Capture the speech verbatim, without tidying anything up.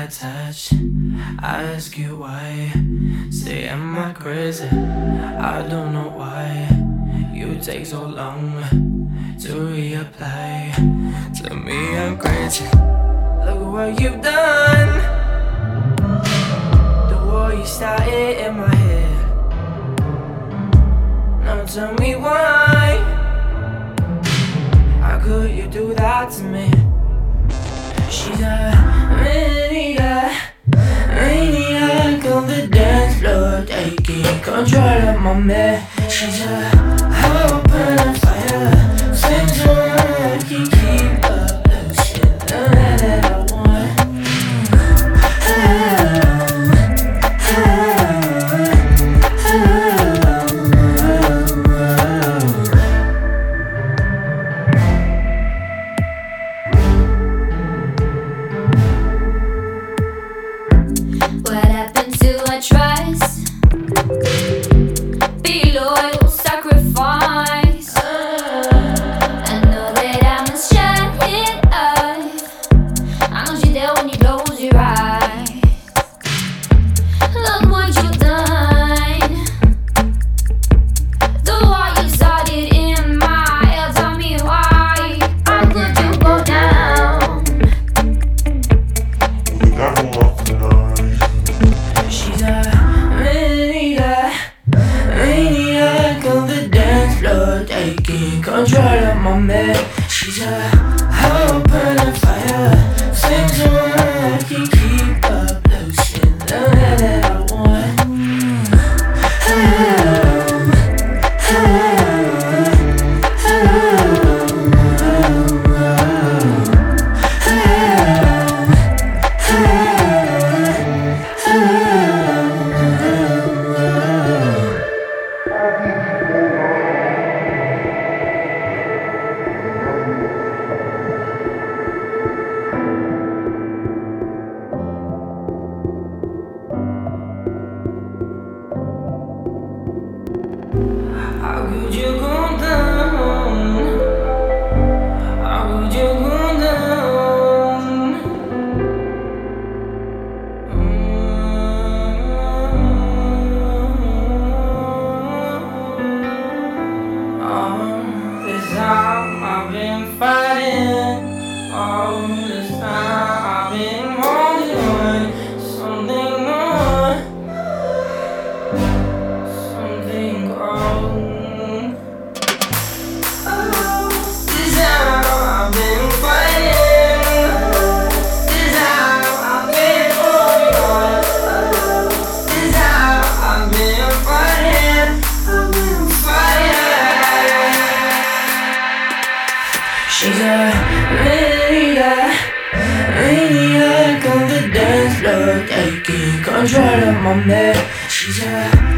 that touch. I ask you why. Say, am I crazy? I don't know why you take so long to reapply. Tell me I'm crazy. Look what you've done. The war you started in my head. Now tell me why. How could you do that to me? She's a maniac, maniac on the dance floor, taking control of my man. She's a hope and a fire, flames on her, can keep up the shit that I want. What happened to our trust? Be loyal, sacrifice. I know that I must shut it up. I know you're there when you close your eyes. Look what you've done. The war you started in my head. Tell me why. How could you go down? She's a maniac, maniac on the dance floor, taking control of my man. She's a hope and a fire, flames on her, can keep up the shit that I want. How could you go down? How could you go down? All this time I've been fighting. All this time I've been holding on. Something more. Something wrong. Oh, this time I've been fighting. This time I've been holding on. This time I've been fighting. I've been fighting. She's a maniac, maniac on the dance floor, taking control of my man. She's a